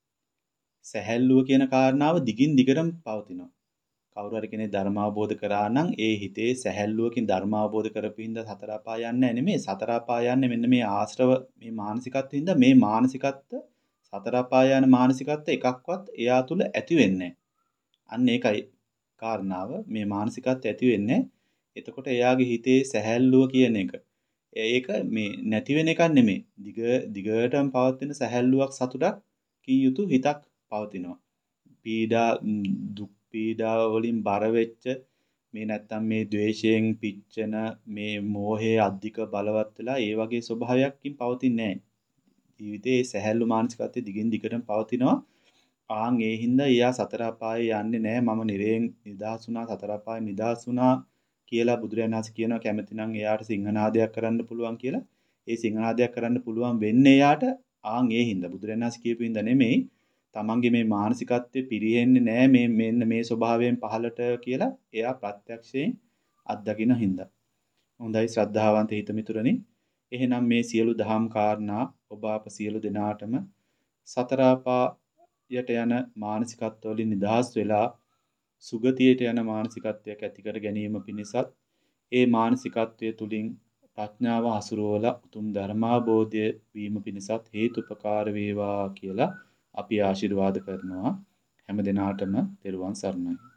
සැහැල්ලුව කියන කාරණාව දිගින් දිගටම පවතිනවා. කවුරු හරි කෙනෙක් ධර්ම අවබෝධ කරා නම් ඒ හිතේ සැහැල්ලුවකින් ධර්ම අවබෝධ කරපින්ද සතර අපාය යන්නේ නෙමෙයි. සතර අපාය යන්නේ මෙන්න මේ ආශ්‍රව මේ මානසිකත්වෙින්ද මේ මානසිකත්ව සතර අපාය යන මානසිකත්ව එකක්වත් එයා තුල ඇති වෙන්නේ අන්න ඒකයි කාරණාව. මේ මානසිකත්ව ඇති වෙන්නේ. එතකොට එයාගේ හිතේ සැහැල්ලුව කියන එක ඒක මේ නැති වෙන එකක් නෙමෙයි. දිග දිගටම පවතින සැහැල්ලුවක් සතුටක් කිය යුතු හිතක් පවතිනවා. පීඩා දුක් පීඩා වලින් බර වෙච්ච මේ නැත්තම් මේ ද්වේෂයෙන් පිච්චෙන මේ මෝහයේ අධික බලවත් වෙලා ඒ වගේ ස්වභාවයක්කින් පවතින්නේ නැහැ. ජීවිතේ සැහැල්ලු මානසිකත්වයේ දිගින් දිගටම පවතිනවා. ආන් ඒ හින්දා එයා සතර අපායේ යන්නේ නැහැ. මම නිරයෙන් නිදහස් වුණා සතර අපායේ නිදහස් වුණා කියලා බුදුරජාණන් වහන්සේ කියනවා. කැමති නම් එයාට සිංහනාදයක් කරන්න පුළුවන් කියලා. ඒ සිංහනාදයක් කරන්න පුළුවන් වෙන්නේ එයාට ආන් ඒ හින්දා බුදුරජාණන් වහන්සේ කියපු හින්දා නෙමෙයි. තමන්ගේ මේ මානසිකත්වයේ පිරෙන්නේ නැහැ මේ මෙන්න මේ ස්වභාවයෙන් පහළට කියලා එයා ප්‍රත්‍යක්ෂයෙන් අත්දකින්න හින්දා. හොඳයි ශ්‍රද්ධාවන්ත හිත මිතුරනි. එහෙනම් මේ සියලු දහම් කාරණා ඔබ අප සියලු දෙනාටම සතර අපායට යන මානසිකත්ව වලින් නිදහස් වෙලා සුගතියට යන මානසිකත්වයක් ඇති කර ගැනීම පිණිසත් ඒ මානසිකත්වයේ තුලින් ප්‍රඥාව හසුරුවලා උතුම් ධර්මාබෝධය වීම පිණිසත් හේතුපකාර වේවා කියලා අපි ආශිර්වාද කරනවා. හැම දිනාටම තෙරුවන් සරණයි.